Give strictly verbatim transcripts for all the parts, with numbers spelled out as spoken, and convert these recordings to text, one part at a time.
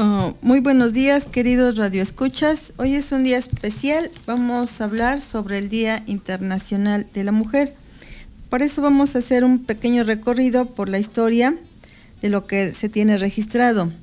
Oh, muy buenos días, queridos radioescuchas. Hoy es un día especial. Vamos a hablar sobre el Día Internacional de la Mujer. Por eso vamos a hacer un pequeño recorrido por la historia de lo que se tiene registrado.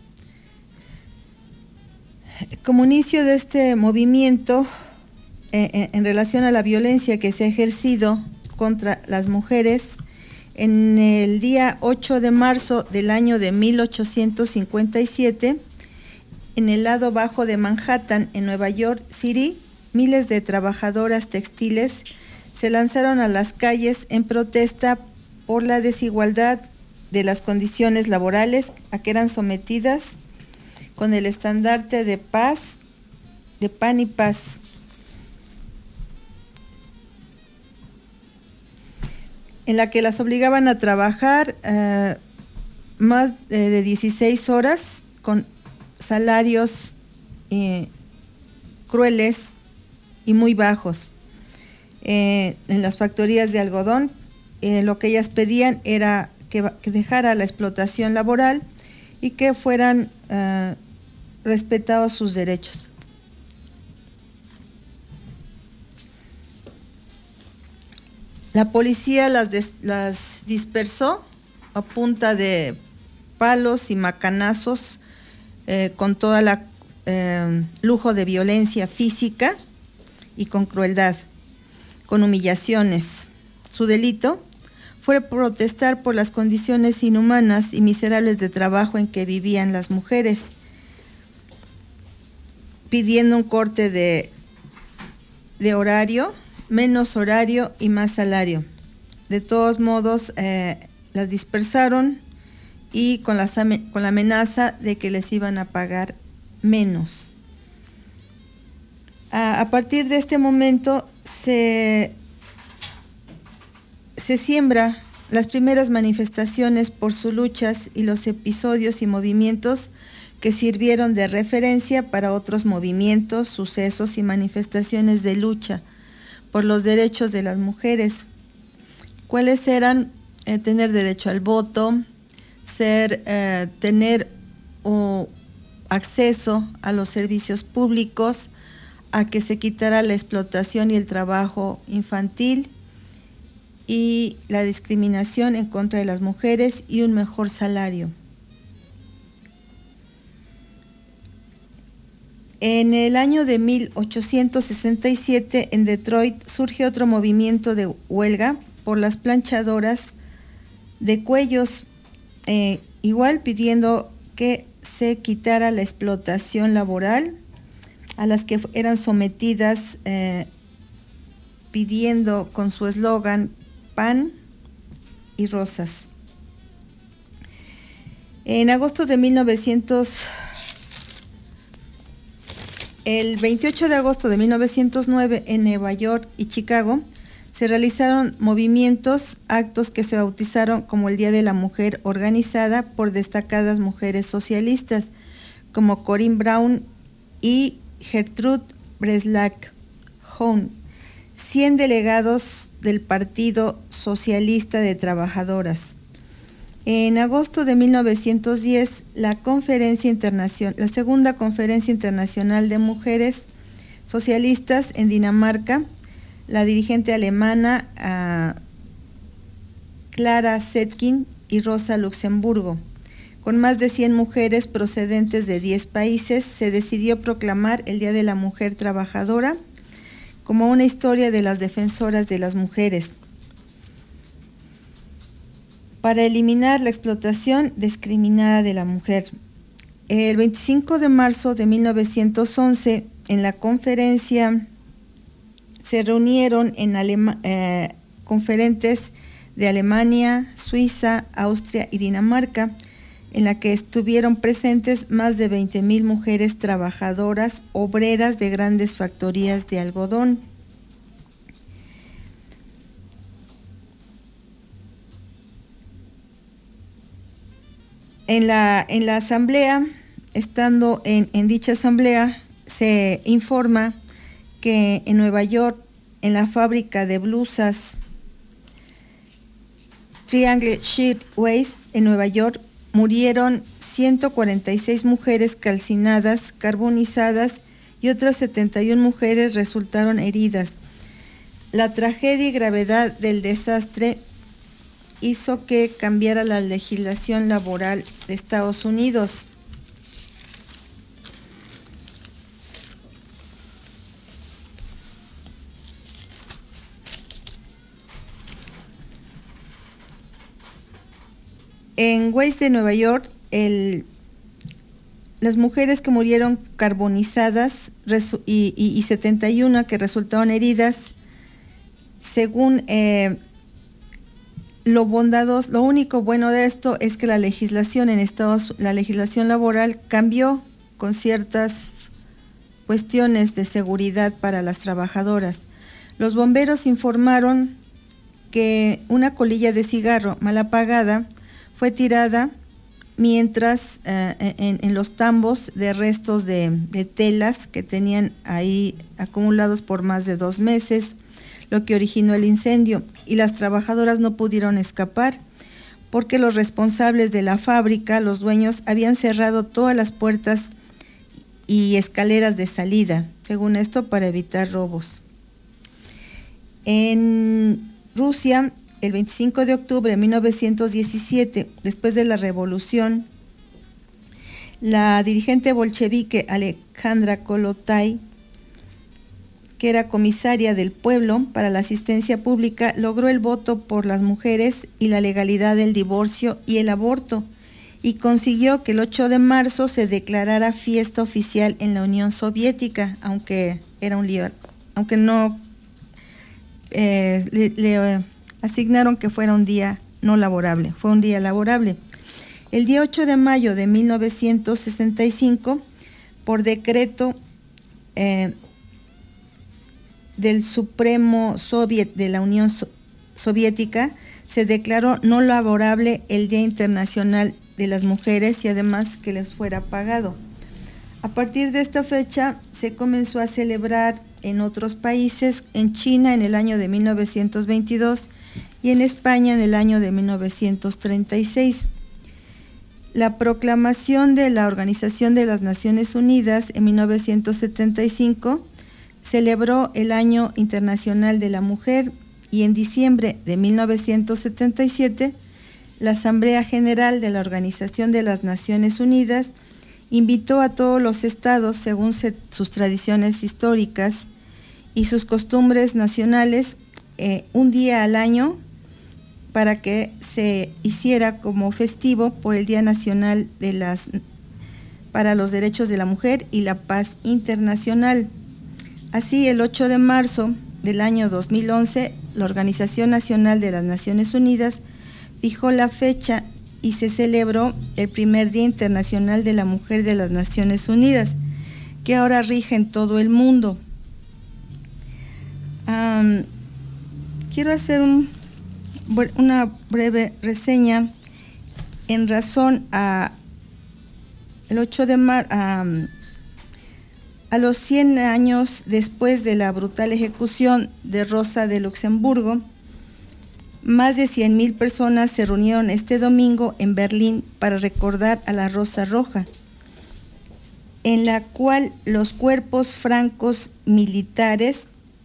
Como inicio de este movimiento, eh, en relación a la violencia que se ha ejercido contra las mujeres, en el día ocho de marzo del año de mil ochocientos cincuenta y siete, en el lado bajo de Manhattan, en Nueva York City, miles de trabajadoras textiles se lanzaron a las calles en protesta por la desigualdad de las condiciones laborales a que eran sometidas, con el estandarte de paz, de pan y paz. En la que las obligaban a trabajar uh, más de, de dieciséis horas con salarios eh, crueles y muy bajos. Eh, en las factorías de algodón, eh, lo que ellas pedían era que, que dejara la explotación laboral y que fueran uh, respetados sus derechos. La policía las, des, las dispersó a punta de palos y macanazos, eh, con toda la eh, lujo de violencia física y con crueldad, con humillaciones. Su delito fue protestar por las condiciones inhumanas y miserables de trabajo en que vivían las mujeres, pidiendo un corte de, de horario, menos horario y más salario. De todos modos, eh, las dispersaron y con, las, con la amenaza de que les iban a pagar menos. A, a partir de este momento se, se siembra las primeras manifestaciones por sus luchas y los episodios y movimientos que sirvieron de referencia para otros movimientos, sucesos y manifestaciones de lucha por los derechos de las mujeres. ¿Cuáles eran? Eh, tener derecho al voto, ser, eh, tener uh, acceso a los servicios públicos, a que se quitara la explotación y el trabajo infantil y la discriminación en contra de las mujeres y un mejor salario. En el año de mil ochocientos sesenta y siete, en Detroit, surge otro movimiento de huelga por las planchadoras de cuellos, eh, igual pidiendo que se quitara la explotación laboral a las que eran sometidas, eh, pidiendo con su eslogan pan y rosas. En agosto de mil novecientos El veintiocho de agosto de mil novecientos nueve, en Nueva York y Chicago, se realizaron movimientos, actos que se bautizaron como el Día de la Mujer, organizada por destacadas mujeres socialistas como Corinne Brown y Gertrude Breslak Hohn, cien delegados del Partido Socialista de Trabajadoras. En agosto de mil novecientos diez, la conferencia internacional, la segunda conferencia internacional de mujeres socialistas en Dinamarca, la dirigente alemana uh, Clara Zetkin y Rosa Luxemburgo, con más de cien mujeres procedentes de diez países, se decidió proclamar el Día de la Mujer Trabajadora como una historia de las defensoras de las mujeres, para eliminar la explotación discriminada de la mujer. El veinticinco de marzo de mil novecientos once, en la conferencia, se reunieron en Alema, eh, conferentes de Alemania, Suiza, Austria y Dinamarca, en la que estuvieron presentes más de veinte mil mujeres trabajadoras, obreras de grandes factorías de algodón. En la, en la asamblea, estando en, en dicha asamblea, se informa que en Nueva York, en la fábrica de blusas Triangle Shirtwaist en Nueva York, murieron ciento cuarenta y seis mujeres calcinadas, carbonizadas, y otras setenta y una mujeres resultaron heridas. La tragedia y gravedad del desastre hizo que cambiara la legislación laboral de Estados Unidos. En Weiss de Nueva York, el, las mujeres que murieron carbonizadas y, y, y setenta y una que resultaron heridas, según eh, lo bondados, lo único bueno de esto es que la legislación en Estados, la legislación laboral cambió con ciertas cuestiones de seguridad para las trabajadoras. Los bomberos informaron que una colilla de cigarro mal apagada fue tirada mientras eh, en, en los tambos de restos de, de telas que tenían ahí acumulados por más de dos meses, lo que originó el incendio, y las trabajadoras no pudieron escapar porque los responsables de la fábrica, los dueños, habían cerrado todas las puertas y escaleras de salida, según esto, para evitar robos. En Rusia, el veinticinco de octubre de mil novecientos diecisiete, después de la revolución, la dirigente bolchevique Alejandra Kollontai, que era comisaria del pueblo para la asistencia pública, logró el voto por las mujeres y la legalidad del divorcio y el aborto, y consiguió que el ocho de marzo se declarara fiesta oficial en la Unión Soviética, aunque era un lío, aunque no eh, le, le asignaron que fuera un día no laborable, fue un día laborable. El día ocho de mayo de mil novecientos sesenta y cinco, por decreto eh, del Supremo Soviet de la Unión Soviética, se declaró no laborable el Día Internacional de las Mujeres y además que les fuera pagado. A partir de esta fecha se comenzó a celebrar en otros países, en China en el año de mil novecientos veintidós y en España en el año de mil novecientos treinta y seis. La proclamación de la Organización de las Naciones Unidas en mil novecientos setenta y cinco celebró el Año Internacional de la Mujer, y en diciembre de mil novecientos setenta y siete la Asamblea General de la Organización de las Naciones Unidas invitó a todos los estados, según se, sus tradiciones históricas y sus costumbres nacionales, eh, un día al año para que se hiciera como festivo por el Día Nacional de las, para los Derechos de la Mujer y la Paz Internacional. Así, el ocho de marzo del año dos mil once, la Organización Nacional de las Naciones Unidas fijó la fecha y se celebró el primer Día Internacional de la Mujer de las Naciones Unidas, que ahora rige en todo el mundo. Um, quiero hacer un, una breve reseña en razón a el ocho de marzo, um, a los cien años después de la brutal ejecución de Rosa de Luxemburgo. Más de cien mil personas se reunieron este domingo en Berlín para recordar a la Rosa Roja, en la cual los cuerpos francos militares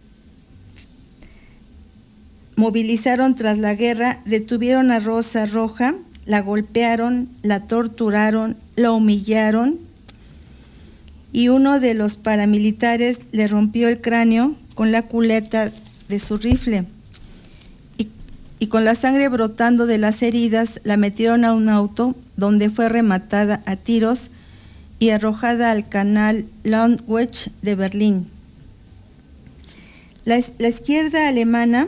movilizaron tras la guerra, detuvieron a Rosa Roja, la golpearon, la torturaron, la humillaron, y uno de los paramilitares le rompió el cráneo con la culata de su rifle. Y con la sangre brotando de las heridas, la metieron a un auto donde fue rematada a tiros y arrojada al canal Landwehr de Berlín. La, la izquierda alemana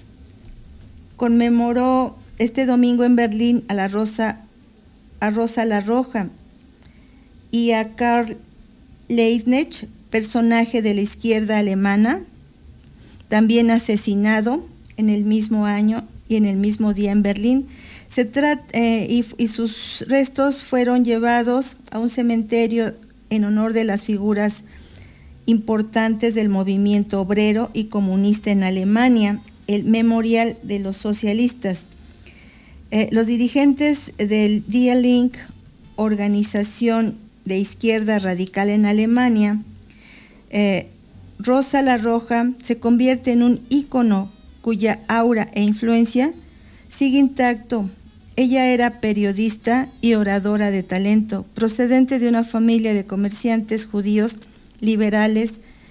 conmemoró este domingo en Berlín a la Rosa, a Rosa la Roja y a Karl Liebknecht, personaje de la izquierda alemana, también asesinado en el mismo año y en el mismo día en Berlín. Se trata, eh, y, y sus restos fueron llevados a un cementerio en honor de las figuras importantes del movimiento obrero y comunista en Alemania, el Memorial de los Socialistas. Eh, los dirigentes del Die Linke, organización de izquierda radical en Alemania, eh, Rosa la Roja se convierte en un ícono cuya aura e influencia sigue intacto. Ella era periodista y oradora de talento, procedente de una familia de comerciantes judíos liberales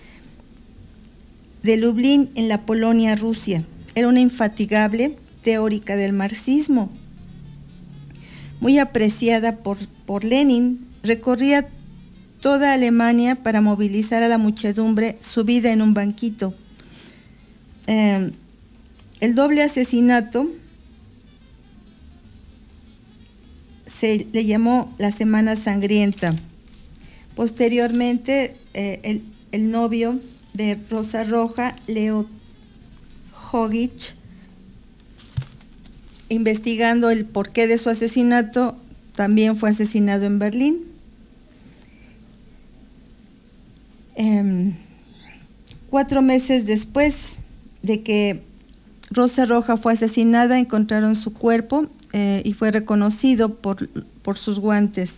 de Lublin, en la Polonia, Rusia. Era una infatigable teórica del marxismo, muy apreciada por, por Lenin. Recorría toda Alemania para movilizar a la muchedumbre, subida en un banquito. Eh, el doble asesinato se le llamó la Semana Sangrienta. Posteriormente, eh, el, el novio de Rosa Roja, Leo Hogich, investigando el porqué de su asesinato, también fue asesinado en Berlín. Eh, cuatro meses después de que Rosa Roja fue asesinada, encontraron su cuerpo eh, y fue reconocido por, por sus guantes.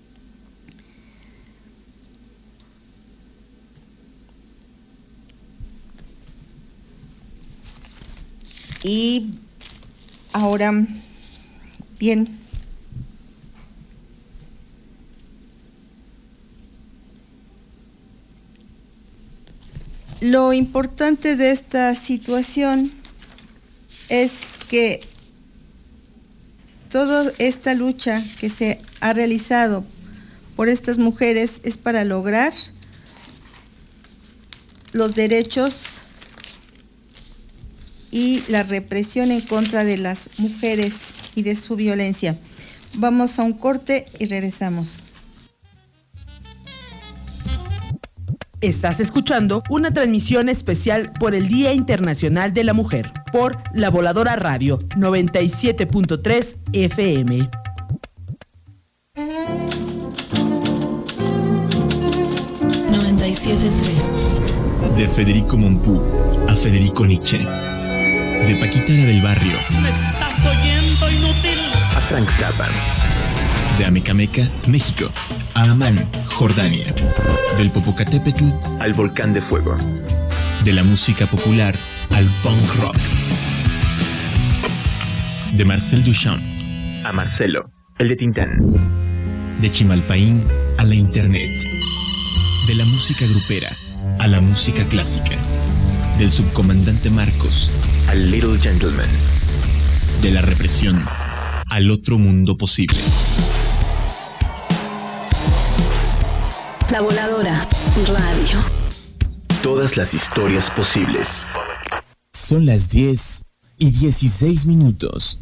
Y ahora, bien, lo importante de esta situación es que toda esta lucha que se ha realizado por estas mujeres es para lograr los derechos y la represión en contra de las mujeres y de su violencia. Vamos a un corte y regresamos. Estás escuchando una transmisión especial por el Día Internacional de la Mujer por La Voladora Radio noventa y siete punto tres F M. noventa y siete punto tres. De Federico Mompou a Federico Nietzsche. De Paquita la del Barrio. ¿Me estás oyendo, inútil? A Frank Zappa. De Amecameca, México, a Amán, Jordania. Del Popocatépetl al Volcán de Fuego. De la música popular al punk rock. De Marcel Duchamp a Marcelo, el de Tintán. De Chimalpaín a la internet. De la música grupera a la música clásica. Del subcomandante Marcos al Little Gentleman. De la represión al otro mundo posible. La Voladora Radio. Todas las historias posibles. Son las diez y dieciséis minutos.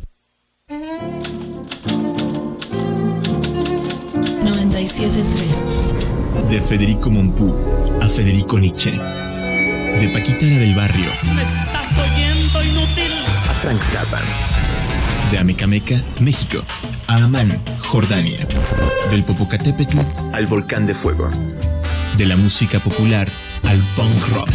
noventa y siete punto tres. De Federico Mompou a Federico Nietzsche. De Paquita la del Barrio. ¿Me estás oyendo, inútil? A Frank Zappa. De Amecameca, México, a Amán, Jordania. Del Popocatépetl al Volcán de Fuego. De la música popular al punk rock.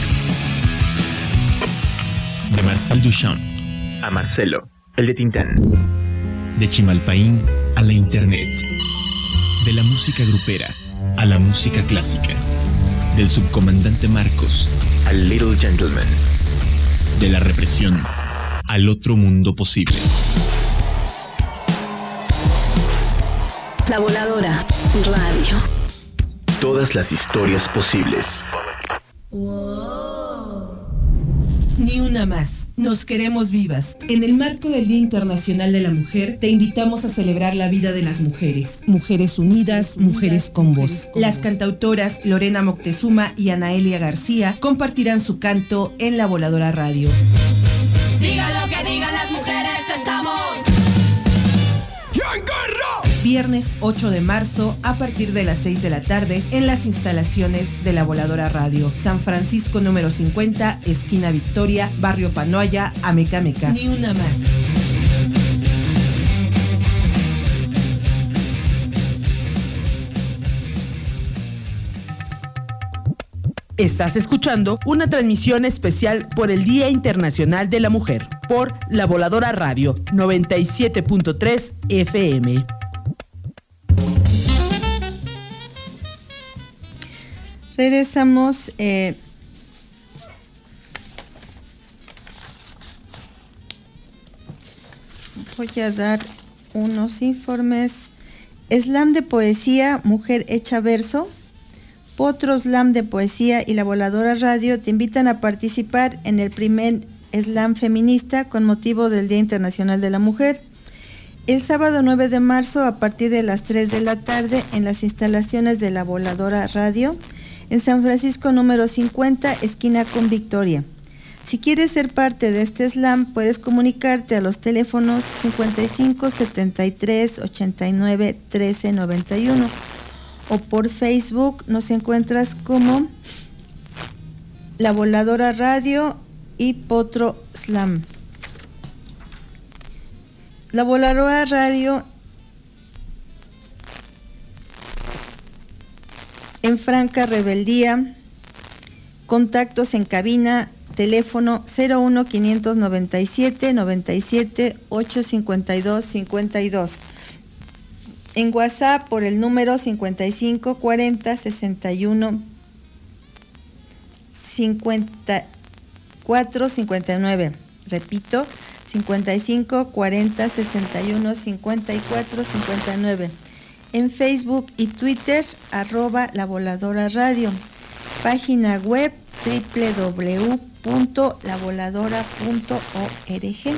De Marcel Duchamp a Marcelo, el de Tintán. De Chimalpaín a la internet. De la música grupera a la música clásica. Del subcomandante Marcos al Little Gentleman. De la represión al otro mundo posible. La Voladora Radio. Todas las historias posibles. Ni una más. Nos queremos vivas. En el marco del Día Internacional de la Mujer, te invitamos a celebrar la vida de las mujeres. Mujeres unidas, mujeres con voz. Las cantautoras Lorena Moctezuma y Anaelia García compartirán su canto en La Voladora Radio. Digan lo que digan las mujeres, estamos en guerra. Viernes ocho de marzo a partir de las seis de la tarde en las instalaciones de La Voladora Radio. San Francisco número cincuenta, esquina Victoria, barrio Panoaya, Amecameca. Ni una más. Estás escuchando una transmisión especial por el Día Internacional de la Mujer por La Voladora Radio noventa y siete punto tres F M. Regresamos. Eh, voy a dar unos informes. Slam de poesía, Mujer Hecha Verso. Potro Slam de poesía y La Voladora Radio te invitan a participar en el primer Slam feminista con motivo del Día Internacional de la Mujer. El sábado nueve de marzo a partir de las tres de la tarde en las instalaciones de La Voladora Radio en San Francisco número cincuenta, esquina con Victoria. Si quieres ser parte de este slam, puedes comunicarte a los teléfonos cincuenta y cinco, setenta y tres, ochenta y nueve, trece, noventa y uno o por Facebook nos encuentras como La Voladora Radio y Potro Slam. La Voladora Radio en franca rebeldía. Contactos en cabina, teléfono cero uno, quinientos noventa y siete, noventa y siete, ochocientos cincuenta y dos, cincuenta y dos. En WhatsApp por el número cincuenta y cinco, cuarenta, sesenta y uno, cincuenta y cuatro, cincuenta y nueve. Repito, cincuenta y cinco, cuarenta, sesenta y uno, cincuenta y cuatro, cincuenta y nueve. En Facebook y Twitter, arroba La Voladora Radio. Página web doble u doble u doble u punto la voladora punto org.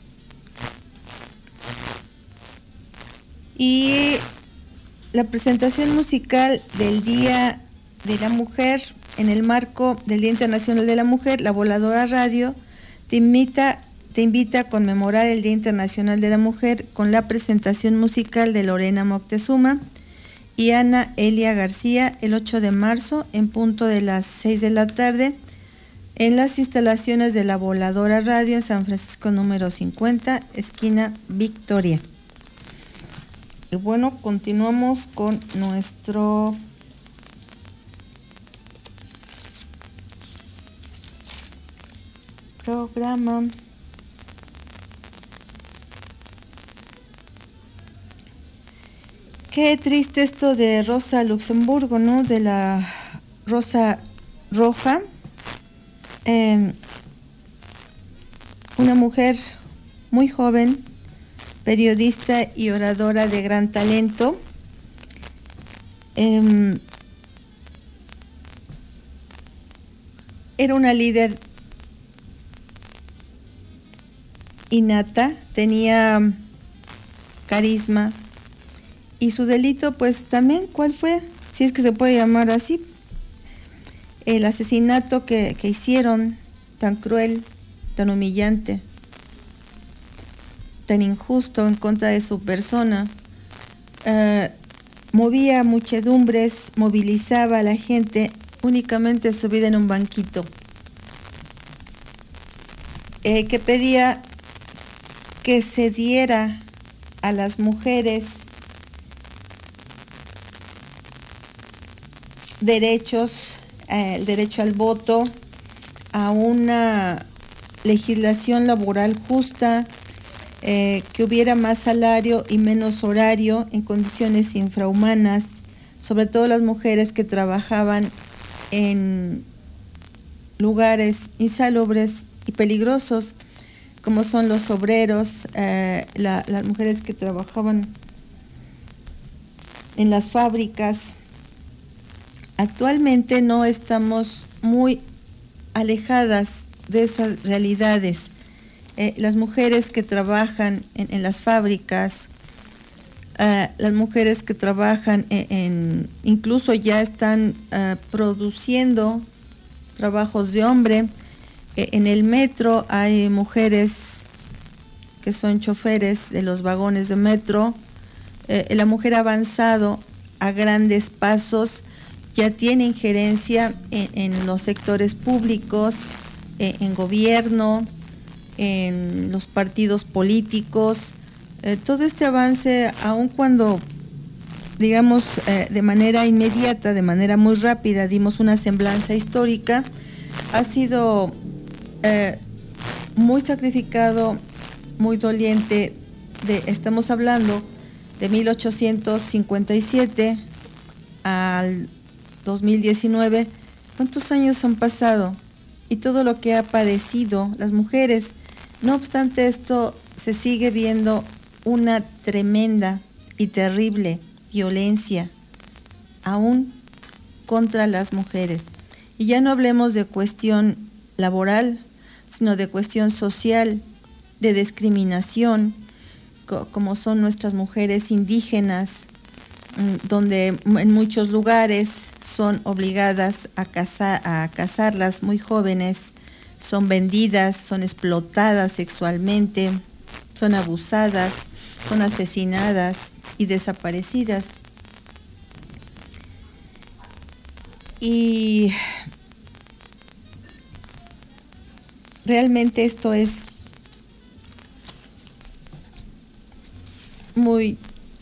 Y la presentación musical del Día de la Mujer, en el marco del Día Internacional de la Mujer, La Voladora Radio te invita, te invita a conmemorar el Día Internacional de la Mujer con la presentación musical de Lorena Moctezuma y Ana Elia García el ocho de marzo en punto de las seis de la tarde en las instalaciones de La Voladora Radio en San Francisco número cincuenta, esquina Victoria. Y bueno, continuamos con nuestro programa. Qué triste esto de Rosa Luxemburgo, ¿no? De la Rosa Roja. Eh, una mujer muy joven, periodista y oradora de gran talento. Eh, era una líder innata, tenía carisma. Y su delito, pues también, ¿cuál fue? Si es que se puede llamar así. El asesinato que, que hicieron, tan cruel, tan humillante, tan injusto en contra de su persona. Uh, movía muchedumbres, movilizaba a la gente, únicamente subida en un banquito. Eh, que pedía que se diera a las mujeres derechos, eh, el derecho al voto, a una legislación laboral justa, eh, que hubiera más salario y menos horario en condiciones infrahumanas, sobre todo las mujeres que trabajaban en lugares insalubres y peligrosos, como son los obreros, eh, la, las mujeres que trabajaban en las fábricas. Actualmente no estamos muy alejadas de esas realidades. Eh, las mujeres que trabajan en, en las fábricas, eh, las mujeres que trabajan en, en incluso ya están eh, produciendo trabajos de hombre. Eh, en el metro hay mujeres que son choferes de los vagones de metro. Eh, la mujer ha avanzado a grandes pasos. Ya tiene injerencia en, en los sectores públicos, eh, en gobierno, en los partidos políticos. Eh, todo este avance, aun cuando, digamos, eh, de manera inmediata, de manera muy rápida, dimos una semblanza histórica, ha sido eh, muy sacrificado, muy doliente. De, estamos hablando de mil ochocientos cincuenta y siete al dos mil diecinueve. ¿Cuántos años han pasado? Y todo lo que ha padecido las mujeres. No obstante esto, se sigue viendo una tremenda y terrible violencia aún contra las mujeres. Y ya no hablemos de cuestión laboral, sino de cuestión social, de discriminación, co- como son nuestras mujeres indígenas, donde en muchos lugares son obligadas a casar, a casarlas muy jóvenes, son vendidas, son explotadas sexualmente, son abusadas, son asesinadas y desaparecidas. Y realmente esto es muy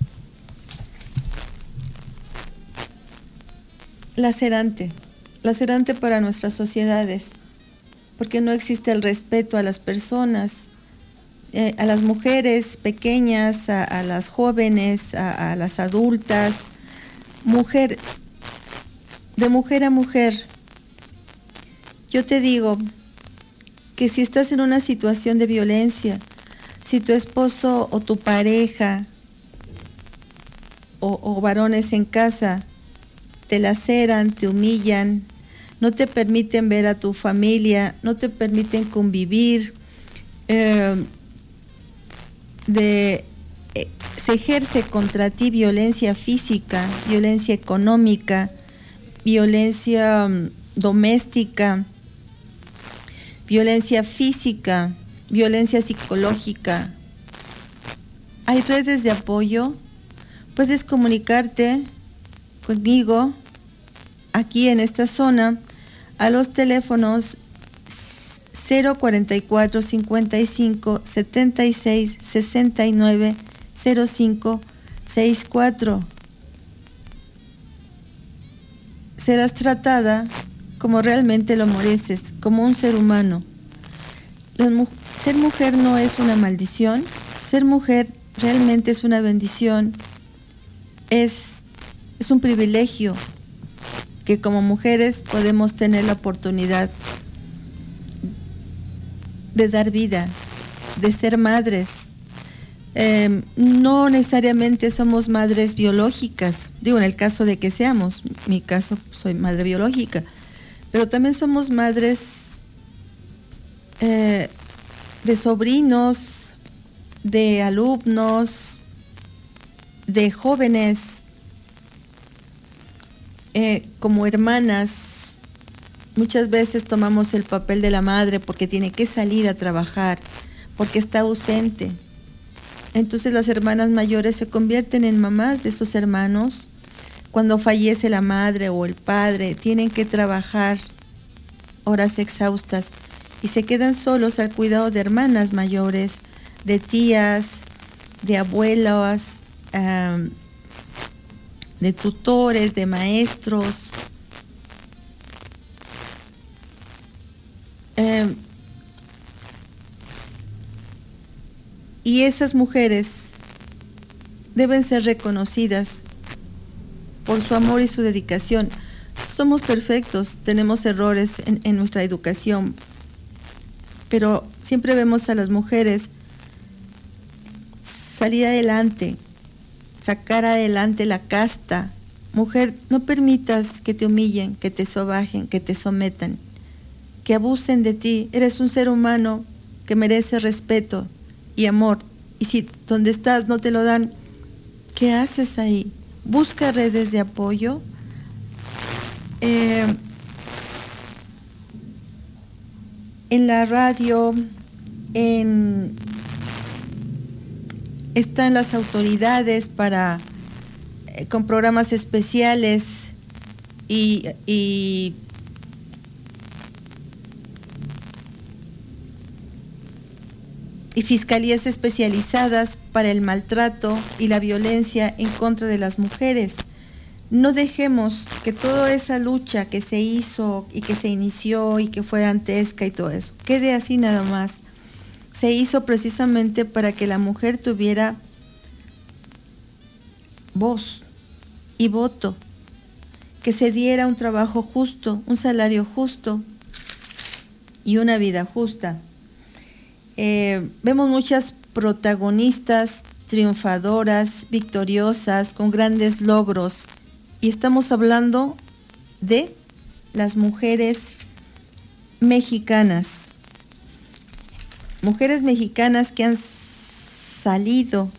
lacerante, lacerante para nuestras sociedades, porque no existe el respeto a las personas, eh, a las mujeres pequeñas, a, a las jóvenes, a, a las adultas, mujer, de mujer a mujer. Yo te digo que si estás en una situación de violencia, si tu esposo o tu pareja o, o varones en casa te laceran, te humillan, no te permiten ver a tu familia, no te permiten convivir, eh, de, eh, se ejerce contra ti violencia física, violencia económica, violencia um, doméstica, violencia física, violencia psicológica. Hay redes de apoyo, puedes comunicarte conmigo aquí en esta zona a los teléfonos cero cuarenta y cuatro, cincuenta y cinco, setenta y seis, sesenta y nueve, cero cinco, sesenta y cuatro. Serás tratada como realmente lo mereces, como un ser humano. La mu- ser mujer no es una maldición, ser mujer realmente es una bendición, es, es un privilegio que como mujeres podemos tener la oportunidad de dar vida, de ser madres. Eh, no necesariamente somos madres biológicas, digo en el caso de que seamos, mi caso soy madre biológica, pero también somos madres eh, de sobrinos, de alumnos, de jóvenes, eh, como hermanas. Muchas veces tomamos el papel de la madre porque tiene que salir a trabajar, porque está ausente. Entonces las hermanas mayores se convierten en mamás de sus hermanos. Cuando fallece la madre o el padre, tienen que trabajar horas exhaustas y se quedan solos al cuidado de hermanas mayores, de tías, de abuelas, um, de tutores, de maestros. Eh, y esas mujeres deben ser reconocidas por su amor y su dedicación. Somos perfectos, tenemos errores en, en nuestra educación, pero siempre vemos a las mujeres salir adelante, sacar adelante la casta. Mujer, no permitas que te humillen, que te sobajen, que te sometan, que abusen de ti. Eres un ser humano que merece respeto y amor. Y si donde estás no te lo dan, ¿qué haces ahí? Busca redes de apoyo. Eh, en la radio, en, están las autoridades para eh, con programas especiales y, y y fiscalías especializadas para el maltrato y la violencia en contra de las mujeres. No dejemos que toda esa lucha que se hizo y que se inició y que fue dantesca y todo eso, quede así nada más. se hizo precisamente para que la mujer tuviera voz y voto, que se diera un trabajo justo, un salario justo y una vida justa. Eh, vemos muchas protagonistas triunfadoras, victoriosas, con grandes logros, y estamos hablando de las mujeres mexicanas, mujeres mexicanas que han salido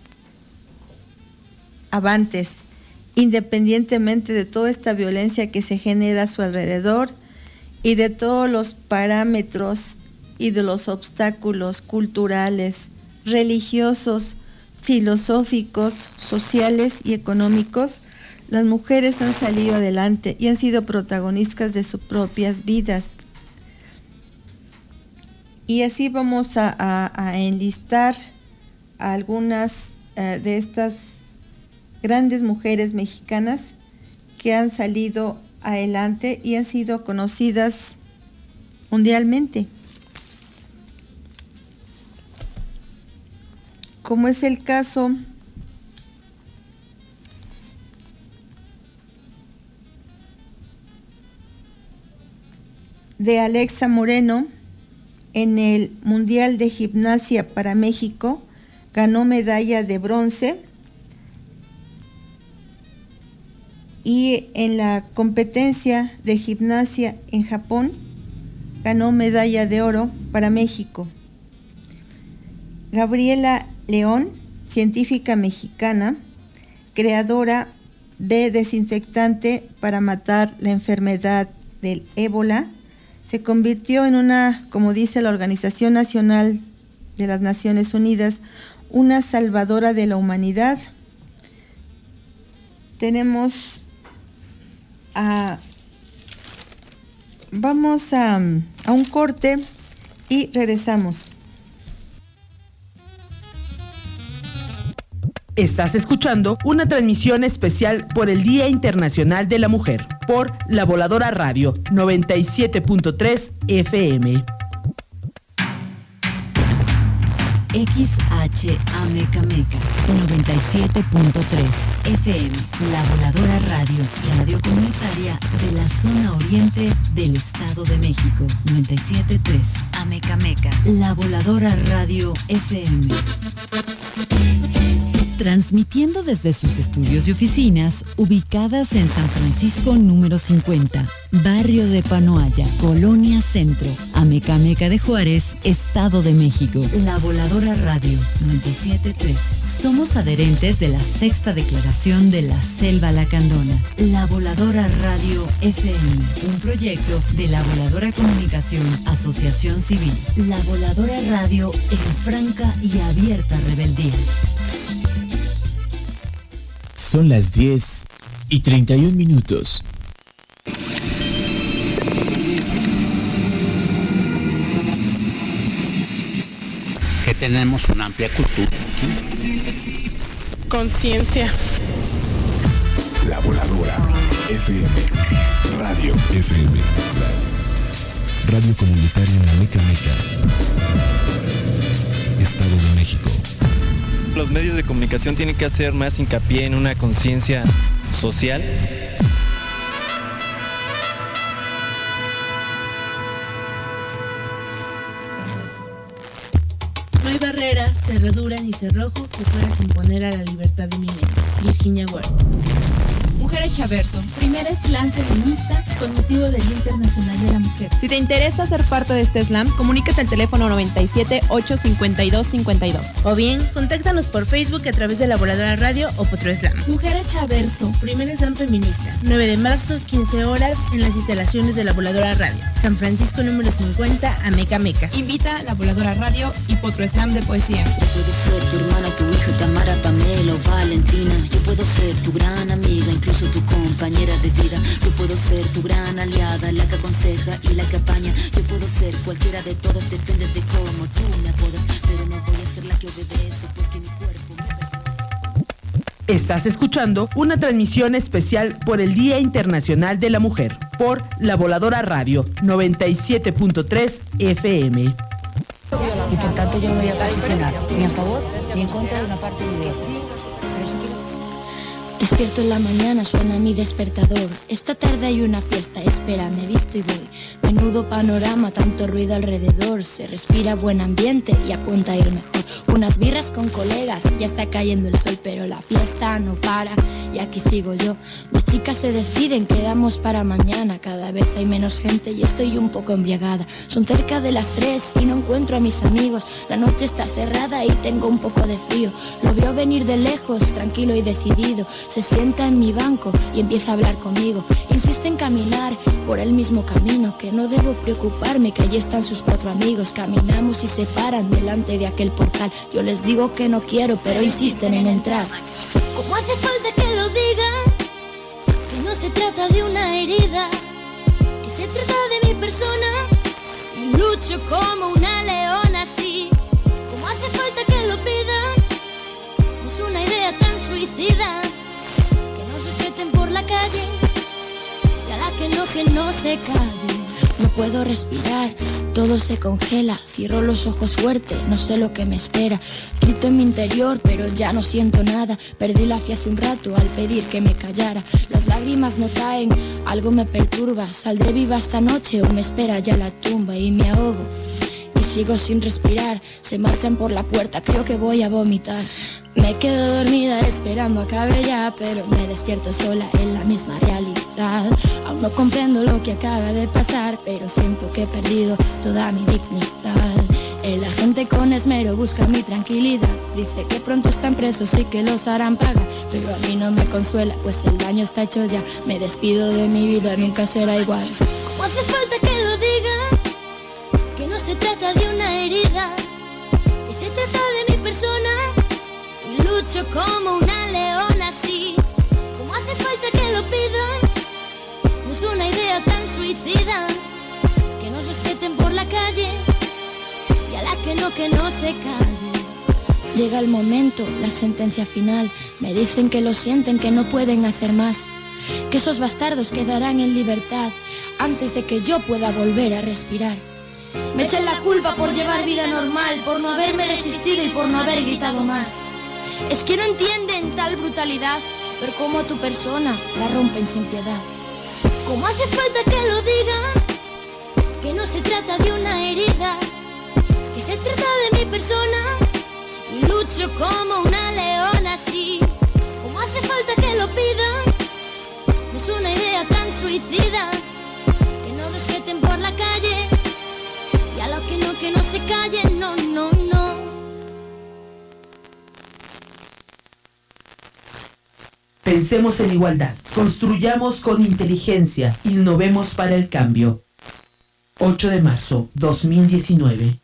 avantes, independientemente de toda esta violencia que se genera a su alrededor y de todos los parámetros y de los obstáculos culturales, religiosos, filosóficos, sociales y económicos. Las mujeres han salido adelante y han sido protagonistas de sus propias vidas. Y así vamos a, a, a enlistar a algunas uh, de estas grandes mujeres mexicanas que han salido adelante y han sido conocidas mundialmente, como es el caso de Alexa Moreno. En el Mundial de Gimnasia para México ganó medalla de bronce, y en la competencia de gimnasia en Japón ganó medalla de oro para México. Gabriela León, científica mexicana, creadora de desinfectante para matar la enfermedad del ébola, se convirtió en una, como dice la Organización Nacional de las Naciones Unidas, una salvadora de la humanidad. Tenemos a... Vamos a, a un corte y regresamos. Estás escuchando una transmisión especial por el Día Internacional de la Mujer por La Voladora Radio noventa y siete punto tres F M. X H A Meca Meca noventa y siete punto tres F M. La Voladora Radio, radio comunitaria de la zona oriente del Estado de México. noventa y siete punto tres Ameca Meca. La Voladora Radio F M. Transmitiendo desde sus estudios y oficinas ubicadas en San Francisco número cincuenta, barrio de Panoaya, Colonia Centro, Amecameca de Juárez, Estado de México. La Voladora Radio noventa y siete punto tres. Somos adherentes de la sexta declaración de la Selva Lacandona. La Voladora Radio F M, un proyecto de La Voladora Comunicación, Asociación Civil. La Voladora Radio en franca y abierta rebeldía. Son las diez y treinta y un minutos. Que tenemos una amplia cultura. Conciencia. La Voladora F M. Radio F M. Radio, Radio Comunitaria en Amecameca, Estado de México. Los medios de comunicación tienen que hacer más hincapié en una conciencia social. No hay barreras, cerraduras ni cerrojo que puedas imponer a la libertad de mi mente. Virginia Woolf. Mujer Hecha Verso, primer slam feminista con motivo del Día Internacional de la Mujer. Si te interesa ser parte de este slam, comunícate al teléfono noventa y siete, ocho cincuenta y dos, cincuenta y dos. O bien, contáctanos por Facebook a través de La Voladora Radio o Potro Slam. Mujer Hecha Verso, primer slam feminista, nueve de marzo, quince horas, en las instalaciones de La Voladora Radio, San Francisco número cincuenta, Amecameca. Invita La Voladora Radio y Potro Slam de poesía. Yo puedo ser tu hermana, tu hija, Tamara, Pamela o Valentina. Yo puedo ser tu gran amiga, incluso tu compañera de vida. Yo puedo ser tu gran aliada, la que aconseja y la que apaña. Yo puedo ser cualquiera de todas, depende de cómo tú me apodas, pero no voy a ser la que obedece porque mi cuerpo me... Estás escuchando una transmisión especial por el Día Internacional de la Mujer por La Voladora Radio noventa y siete punto tres F M. Y por tanto yo no voy a posicionar ni a favor ni en contra de una parte ni de otra. Despierto en la mañana, suena mi despertador. Esta tarde hay una fiesta, espera, me visto y voy. Menudo panorama, tanto ruido alrededor. Se respira buen ambiente y apunta a ir mejor. Unas birras con colegas, ya está cayendo el sol, pero la fiesta no para y aquí sigo yo. Dos chicas se despiden, quedamos para mañana. Cada vez hay menos gente y estoy un poco embriagada. Son cerca de las tres y no encuentro a mis amigos. La noche está cerrada y tengo un poco de frío. Lo veo venir de lejos, tranquilo y decidido. Se sienta en mi banco y empieza a hablar conmigo. Insiste en caminar por el mismo camino, que no debo preocuparme, que allí están sus cuatro amigos. Caminamos y se paran delante de aquel portal. Yo les digo que no quiero, pero insisten en entrar. ¿Cómo hace falta que lo diga? Que no se trata de una herida, que se trata de mi persona. Y lucho como una leona, sí. ¿Cómo hace falta que lo pida? No es una idea tan suicida, que nos respeten por la calle y a la que no, que no se calle. No puedo respirar, todo se congela. Cierro los ojos fuerte, no sé lo que me espera. Grito en mi interior, pero ya no siento nada. Perdí la fe hace un rato al pedir que me callara. Las lágrimas no caen, algo me perturba. Saldré viva esta noche o me espera ya la tumba. Y me ahogo y sigo sin respirar. Se marchan por la puerta, creo que voy a vomitar. Me quedo dormida esperando acabe ya, pero me despierto sola en la misma realidad. Aún no comprendo lo que acaba de pasar, pero siento que he perdido toda mi dignidad. El agente con esmero busca mi tranquilidad. Dice que pronto están presos y que los harán pagar, pero a mí no me consuela, pues el daño está hecho ya. Me despido de mi vida, nunca será igual. ¿Cómo hace falta que lo diga? Que no se trata de una herida, que se trata de mi persona. Y lucho como una leona, sí. ¿Cómo hace falta que lo pidan? No es una idea tan suicida, que nos respeten por la calle y a la que no, que no se calle. Llega el momento, la sentencia final. Me dicen que lo sienten, que no pueden hacer más, que esos bastardos quedarán en libertad antes de que yo pueda volver a respirar. Me echan la culpa por llevar vida normal, por no haberme resistido y por no haber gritado más. Es que no entienden tal brutalidad, pero como a tu persona la rompen sin piedad. ¿Cómo hace falta que lo diga? Que no se trata de una herida, que se trata de mi persona. Y lucho como una leona, sí. ¿Cómo hace falta que lo pidan? No es una idea tan suicida, que no respeten por la calle y a lo que no, que no se calle, no, no, no. Pensemos en igualdad, construyamos con inteligencia, innovemos para el cambio. ocho de marzo dos mil diecinueve.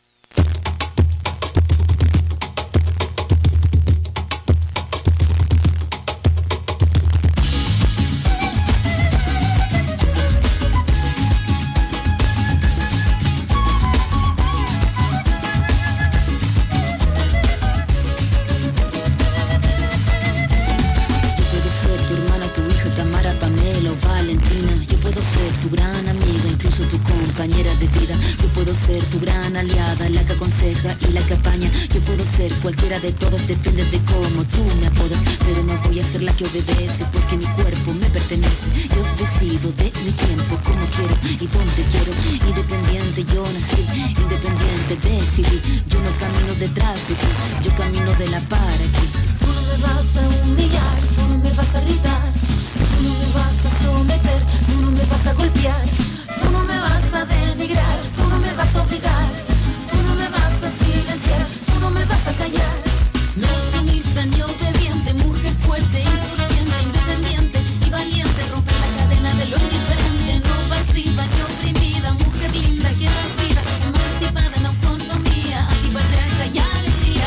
Cualquiera de todos, depende de cómo tú me apodas, pero no voy a ser la que obedece, porque mi cuerpo me pertenece. Yo decido de mi tiempo, como quiero y donde quiero. Independiente yo nací, independiente decidí. Yo no camino detrás de ti, yo camino de la par aquí. Tú no me vas a humillar, tú no me vas a gritar, tú no me vas a someter, tú no me vas a golpear, tú no me vas a denigrar, tú no me vas a obligar, tú no me vas a silenciar, tú no me vas a callar. No sumisa ni obediente, mujer fuerte, insurgente, independiente y valiente. Rompe la cadena de lo indiferente, no pasiva ni oprimida, mujer linda que das vida, emancipada en autonomía, antipatriarca y alegría.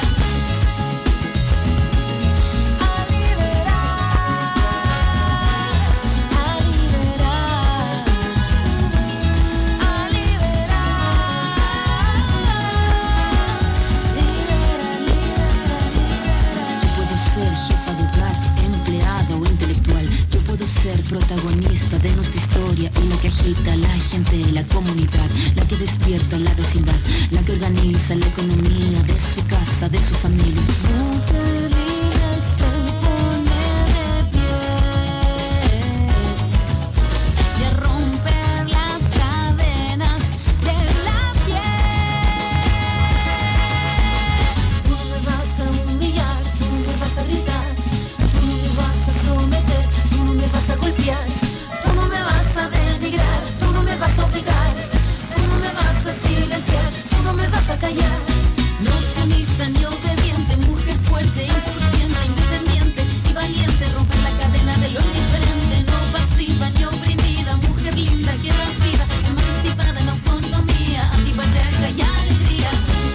A liberar, a liberar. protagonista de nuestra historia y la que agita a la gente, la comunidad, la que despierta la vecindad, la que organiza la economía de su casa, de su familia. Mujer libre se pone de pie y a romper las cadenas de la piel. Tú no me vas a humillar, tú no me vas a gritar, tú no me vas a someter, tú no me vas a golpear, tú no me vas a denigrar, tú no me vas a obligar, tú no me vas a silenciar, tú no me vas a callar. No sumisa ni obediente, mujer fuerte, insurgente, independiente y valiente, romper la cadena de lo indiferente, no pasiva ni oprimida, mujer linda que das vida, emancipada en autonomía, antipatriarca y alegría.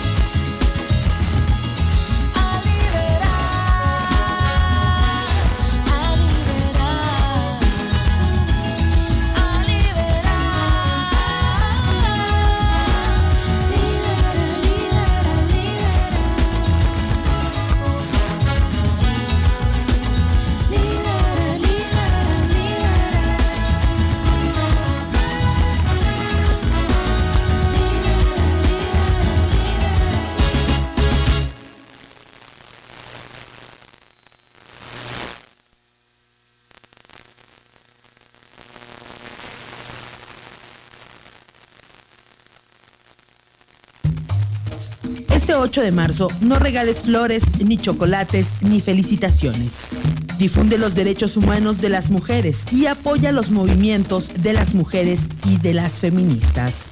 Este ocho de marzo no regales flores, ni chocolates, ni felicitaciones. Difunde los derechos humanos de las mujeres y apoya los movimientos de las mujeres y de las feministas.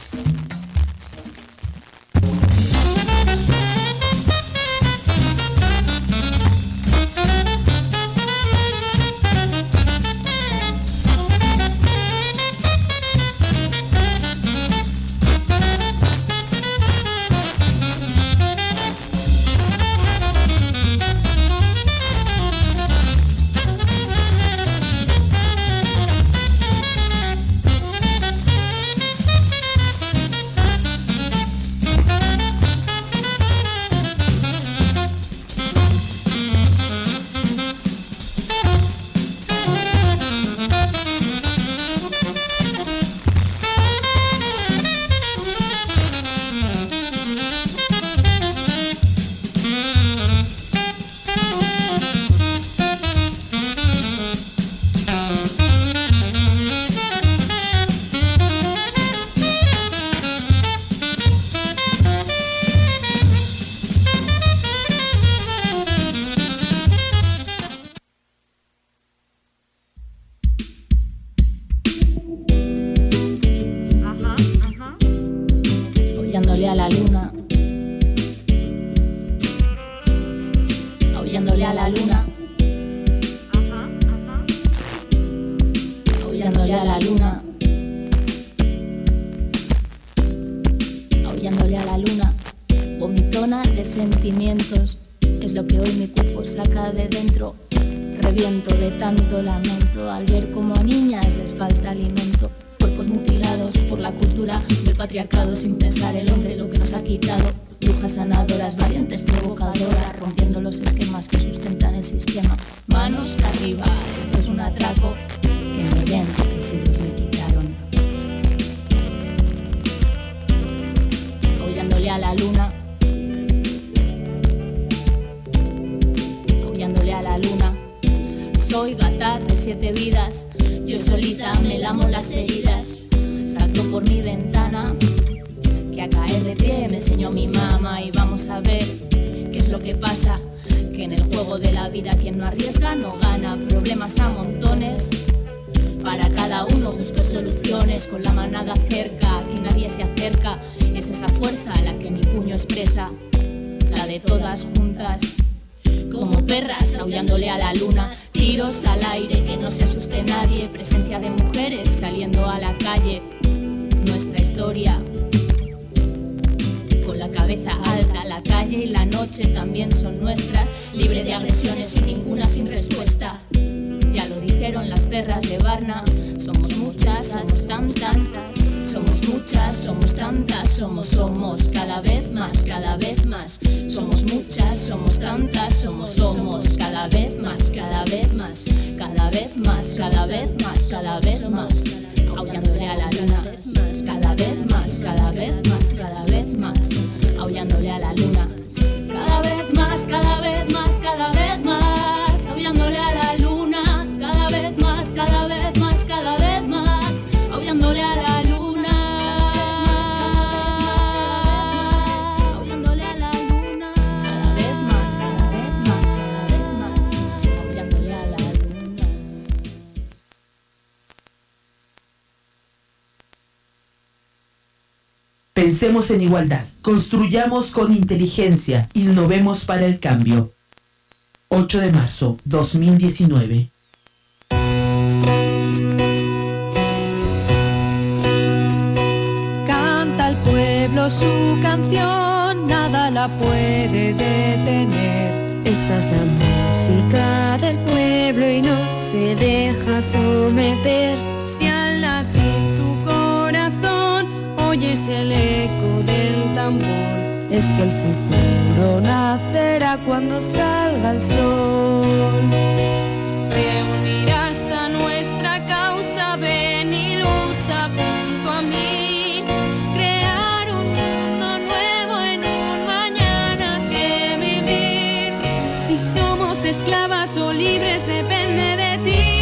dijeron las perras de Varna. Somos muchas, somos tantas, somos muchas, somos tantas, somos, somos cada vez más, cada vez más. Somos muchas, somos tantas, somos, somos cada vez más, cada vez más, cada vez más, cada vez más, cada vez más. Aullándole a la luna, cada vez más, cada vez más, cada vez más. Aullándole a la luna, cada vez más, cada vez más, cada vez más. Aullándole a la luna, cada vez más, cada vez más, cada vez más. Aullándole a la luna, aullándole a la luna, cada vez más, cada vez más, cada vez más. Aullándole a la luna. Pensemos en igualdad, construyamos con inteligencia, innovemos para el cambio. ocho de marzo dos mil diecinueve. Canta el pueblo su canción, nada la puede detener. Esta es la música del pueblo y no se deja someter. Si al latir tu corazón oyes el eco del tambor, es que el futuro nacerá cuando salga el sol. Te unirás a nuestra causa, ven y lucha junto a mí. Crear un mundo nuevo en un mañana que vivir. Si somos esclavas o libres depende de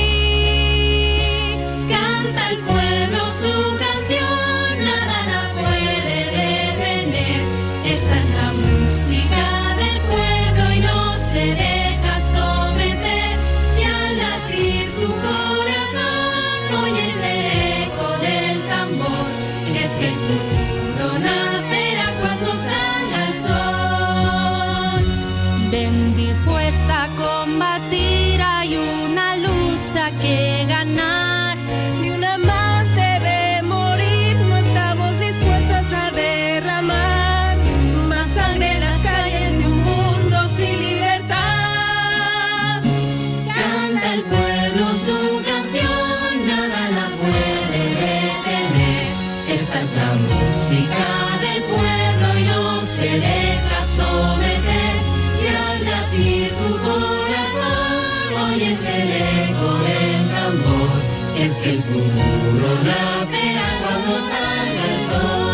ti. Canta el pueblo su canción, nada la puede detener. Esta es la música del pueblo y no se deja someter. Si al latir tu corazón oyes el eco del tambor, es que el futuro nacerá cuando salga el sol. Ven dispuesta a combatir, hay una lucha que ganar. Ni una más debe morir, no estamos dispuestas a derramar más sangre en las calles de un mundo sin libertad. Canta el pueblo su canción, nada la puede detener. Esta es la música del pueblo y no se deja someter. Si al latir tu corazón oyes el eco del tambor, es que el futuro nacerá cuando salga el sol.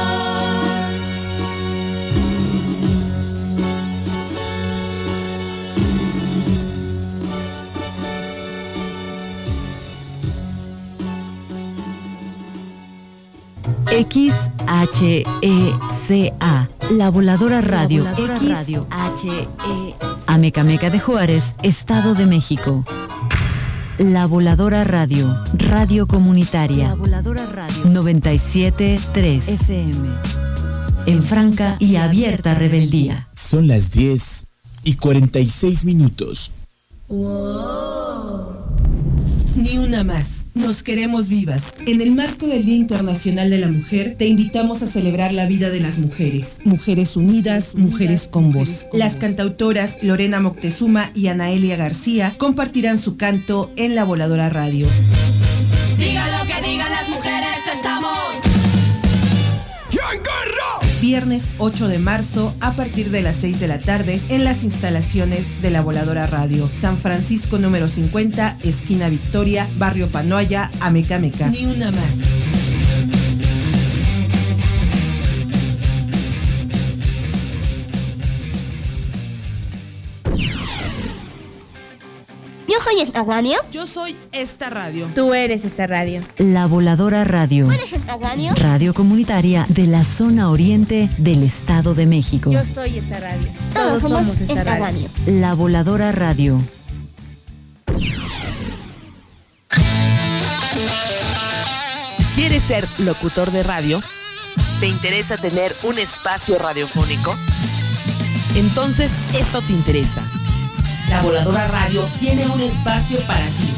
X H E C A, La Voladora Radio. La Voladora X Radio. H E Amecameca de Juárez, Estado de México. La Voladora Radio, Radio Comunitaria. La Voladora Radio. noventa y siete punto tres F M. En franca y abierta rebeldía. Son las diez y cuarenta y seis minutos. Wow. Ni una más. Nos queremos vivas. En el marco del Día Internacional de la Mujer, te invitamos a celebrar la vida de las mujeres. Mujeres unidas, mujeres con voz. Las cantautoras Lorena Moctezuma y Anaelia García compartirán su canto en La Voladora Radio. Diga lo que digan las mujeres, estamos en guerra. Viernes ocho de marzo a partir de las seis de la tarde en las instalaciones de La Voladora Radio. San Francisco número cincuenta, esquina Victoria, barrio Panoaya, Amecameca. Ni una más. Yo soy esta radio. Yo soy esta radio. Tú eres esta radio. La Voladora Radio. ¿Tú eres esta radio? Radio comunitaria de la zona oriente del Estado de México. Yo soy esta radio. Todos, Todos somos, somos esta, esta radio. radio. La Voladora Radio. ¿Quieres ser locutor de radio? ¿Te interesa tener un espacio radiofónico? Entonces esto te interesa. La Voladora Radio tiene un espacio para ti.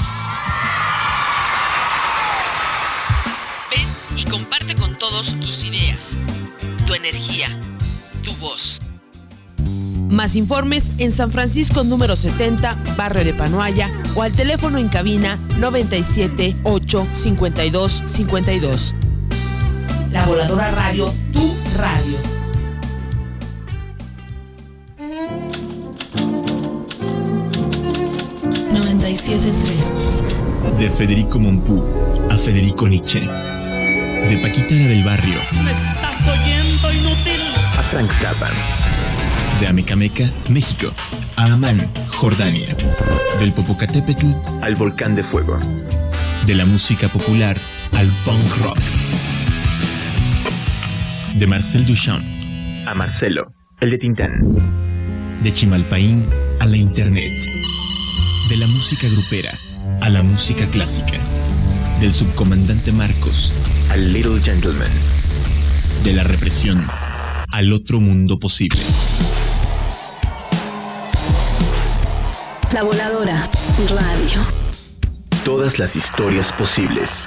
Ven y comparte con todos tus ideas, tu energía, tu voz. Más informes en San Francisco número setenta, barrio de Panoaya, o al teléfono en cabina noventa y siete, ocho, cincuenta y dos, cincuenta y dos. La Voladora Radio, tu radio. noventa y siete tres. De Federico Mompú a Federico Nietzsche. De Paquita la del Barrio. ¿Me estás oyendo, inútil? A Frank Zappa. De Amecameca, México, a Amán, Jordania. Del Popocatépetl al Volcán de Fuego. De la música popular al punk rock. De Marcel Duchamp a Marcelo, el de Tintán. De Chimalpaín a la internet. De la música grupera a la música clásica. Del subcomandante Marcos al Little Gentleman. De la represión al otro mundo posible. La Voladora Radio. Todas las historias posibles.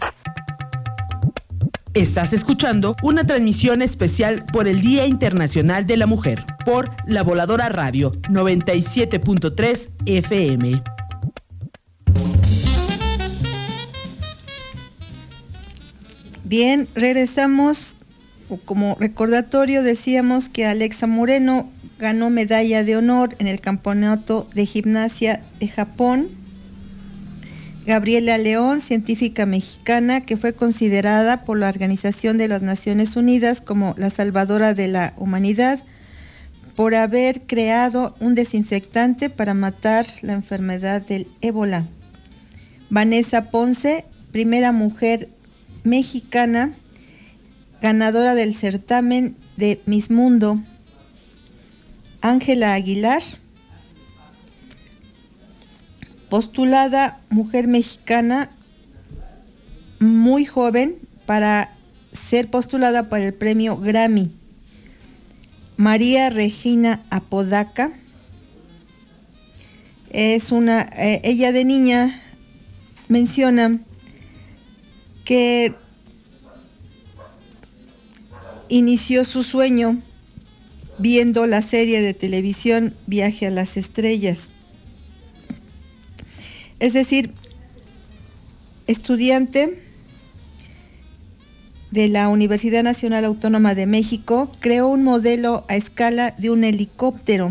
Estás escuchando una transmisión especial por el Día Internacional de la Mujer por La Voladora Radio noventa y siete punto tres F M. Bien, regresamos. Como recordatorio decíamos que Alexa Moreno ganó medalla de honor en el Campeonato de Gimnasia de Japón. Gabriela León, científica mexicana que fue considerada por la Organización de las Naciones Unidas como la salvadora de la humanidad por haber creado un desinfectante para matar la enfermedad del ébola. Vanessa Ponce, primera mujer mexicana ganadora del certamen de Miss Mundo. Ángela Aguilar, postulada mujer mexicana muy joven para ser postulada para el premio Grammy. María Regina Apodaca es una, eh, ella de niña menciona que inició su sueño viendo la serie de televisión Viaje a las Estrellas. Es decir, estudiante de la Universidad Nacional Autónoma de México, creó un modelo a escala de un helicóptero,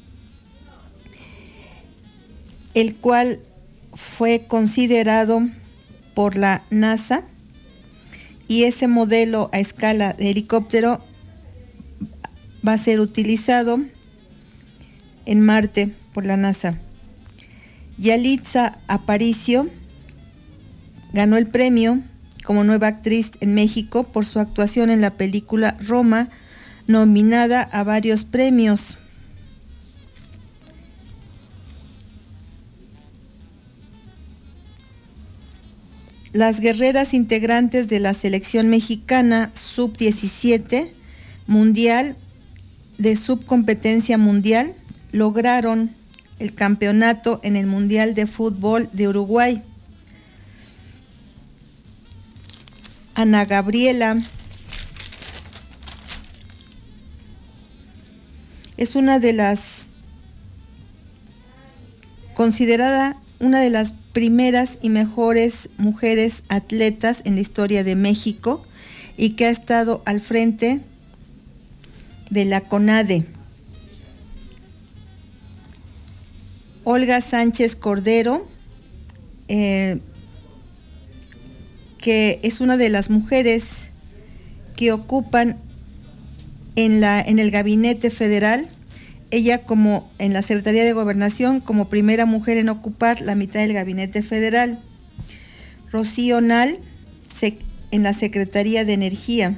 el cual fue considerado por la NASA, y ese modelo a escala de helicóptero va a ser utilizado en Marte por la NASA. Yalitza Aparicio ganó el premio como nueva actriz en México por su actuación en la película Roma, nominada a varios premios. Las guerreras integrantes de la selección mexicana sub diecisiete mundial de subcompetencia mundial lograron el campeonato en el Mundial de Fútbol de Uruguay. Ana Gabriela es una de las considerada una de las primeras y mejores mujeres atletas en la historia de México y que ha estado al frente de la CONADE. Olga Sánchez Cordero, eh, que es una de las mujeres que ocupan en, la, en el gabinete federal, ella como en la Secretaría de Gobernación, como primera mujer en ocupar la mitad del gabinete federal. Rocío Nal, sec, en la Secretaría de Energía.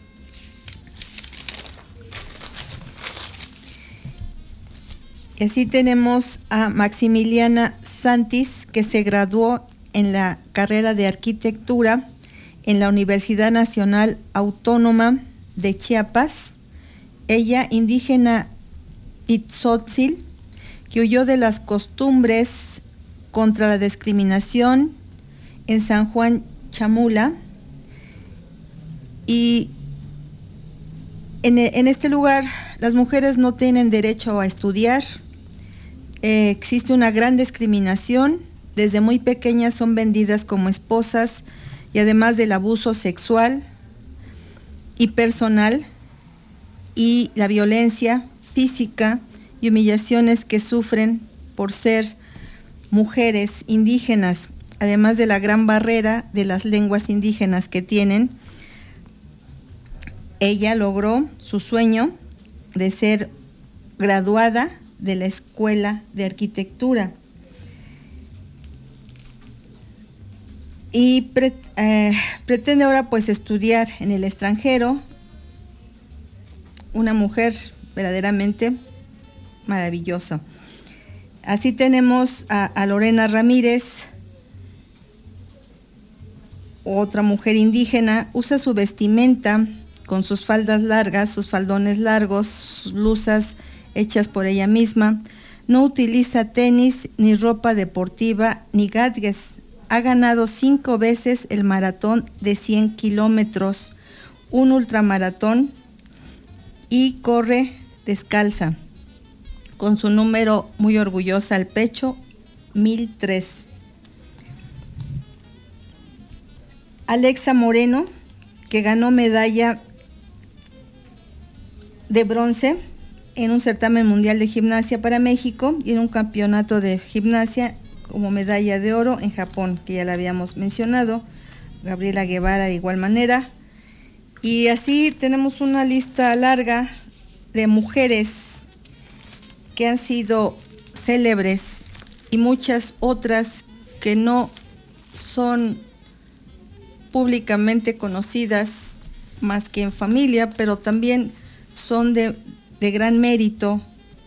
Y así tenemos a Maximiliana Santis, que se graduó en la carrera de arquitectura en la Universidad Nacional Autónoma de Chiapas. Ella, indígena Itzótzil, que huyó de las costumbres contra la discriminación en San Juan Chamula, y en, en este lugar las mujeres no tienen derecho a estudiar, eh, existe una gran discriminación, desde muy pequeñas son vendidas como esposas y además del abuso sexual y personal y la violencia física y humillaciones que sufren por ser mujeres indígenas, además de la gran barrera de las lenguas indígenas que tienen. Ella logró su sueño de ser graduada de la Escuela de Arquitectura y pre, eh, pretende ahora pues estudiar en el extranjero. Una mujer verdaderamente maravillosa. Así tenemos a, a Lorena Ramírez, otra mujer indígena. Usa su vestimenta con sus faldas largas, sus faldones largos, sus blusas hechas por ella misma. No utiliza tenis, ni ropa deportiva, ni gadgets. Ha ganado cinco veces el maratón de cien kilómetros, un ultramaratón, y corre descalza, con su número muy orgullosa al pecho, mil tres. Alexa Moreno, que ganó medalla de bronce en un certamen mundial de gimnasia para México y en un campeonato de gimnasia como medalla de oro en Japón, que ya la habíamos mencionado. Gabriela Guevara de igual manera. Y así tenemos una lista larga de mujeres que han sido célebres y muchas otras que no son públicamente conocidas más que en familia, pero también son de, de gran mérito.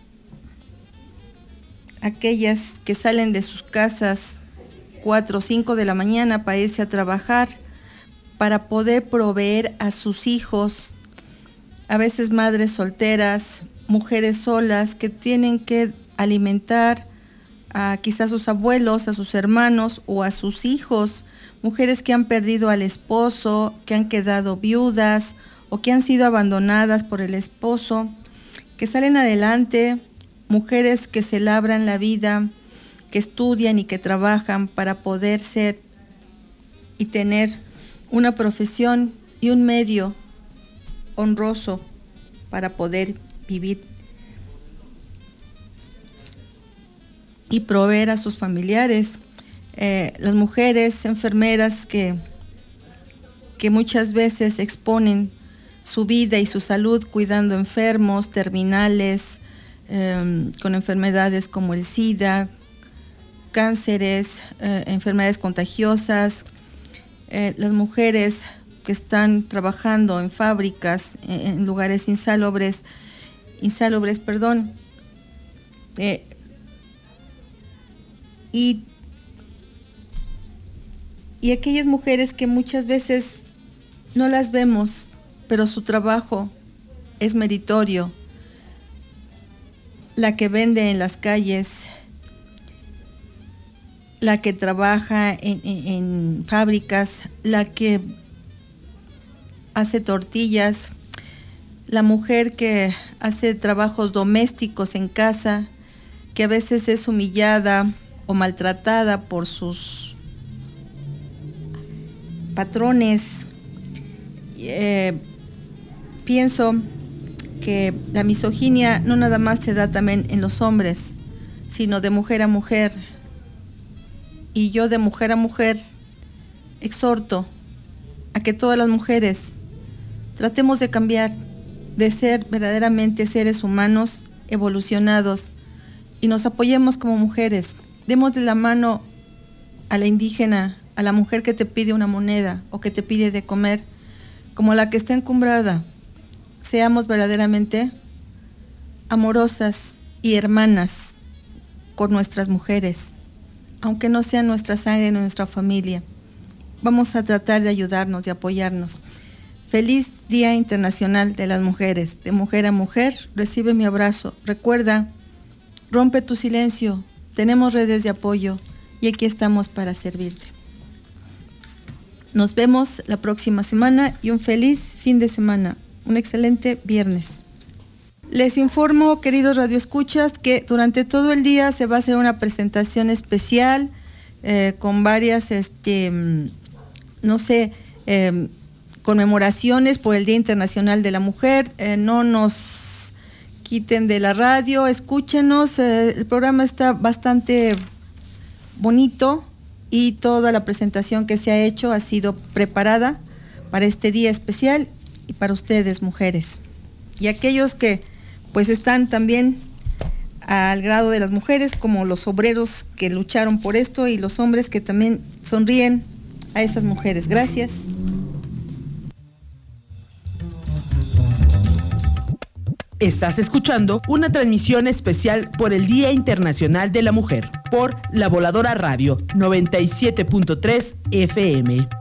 Aquellas que salen de sus casas cuatro o cinco de la mañana para irse a trabajar, para poder proveer a sus hijos, a veces madres solteras, mujeres solas que tienen que alimentar a quizás a sus abuelos, a sus hermanos o a sus hijos, mujeres que han perdido al esposo, que han quedado viudas o que han sido abandonadas por el esposo, que salen adelante, mujeres que se labran la vida, que estudian y que trabajan para poder ser y tener una profesión y un medio honroso para poder vivir y proveer a sus familiares. Eh, las mujeres enfermeras que, que muchas veces exponen su vida y su salud cuidando enfermos terminales, eh, con enfermedades como el SIDA, cánceres, eh, enfermedades contagiosas. Eh, las mujeres que están trabajando en fábricas, en, en lugares insalubres, insalubres, perdón, eh, y, y aquellas mujeres que muchas veces no las vemos, pero su trabajo es meritorio. La que vende en las calles, la que trabaja en, en, en fábricas, la que hace tortillas, la mujer que hace trabajos domésticos en casa, que a veces es humillada o maltratada por sus patrones. Eh, pienso que la misoginia no nada más se da también en los hombres, sino de mujer a mujer. Y yo de mujer a mujer exhorto a que todas las mujeres tratemos de cambiar, de ser verdaderamente seres humanos evolucionados y nos apoyemos como mujeres. Demos de la mano a la indígena, a la mujer que te pide una moneda o que te pide de comer, como la que está encumbrada. Seamos verdaderamente amorosas y hermanas con nuestras mujeres, aunque no sean nuestra sangre ni nuestra familia. Vamos a tratar de ayudarnos, de apoyarnos. Feliz Día Internacional de las Mujeres. De mujer a mujer, recibe mi abrazo. Recuerda, rompe tu silencio. Tenemos redes de apoyo y aquí estamos para servirte. Nos vemos la próxima semana y un feliz fin de semana. Un excelente viernes. Les informo, queridos radioescuchas, que durante todo el día se va a hacer una presentación especial eh, con varias, este, no sé, eh, conmemoraciones por el Día Internacional de la Mujer. Eh, no nos quiten de la radio, escúchenos. Eh, el programa está bastante bonito y toda la presentación que se ha hecho ha sido preparada para este día especial y para ustedes, mujeres. Y aquellos que pues están también al grado de las mujeres, como los obreros que lucharon por esto y los hombres que también sonríen a esas mujeres. Gracias. Estás escuchando una transmisión especial por el Día Internacional de la Mujer por La Voladora Radio noventa y siete punto tres F M.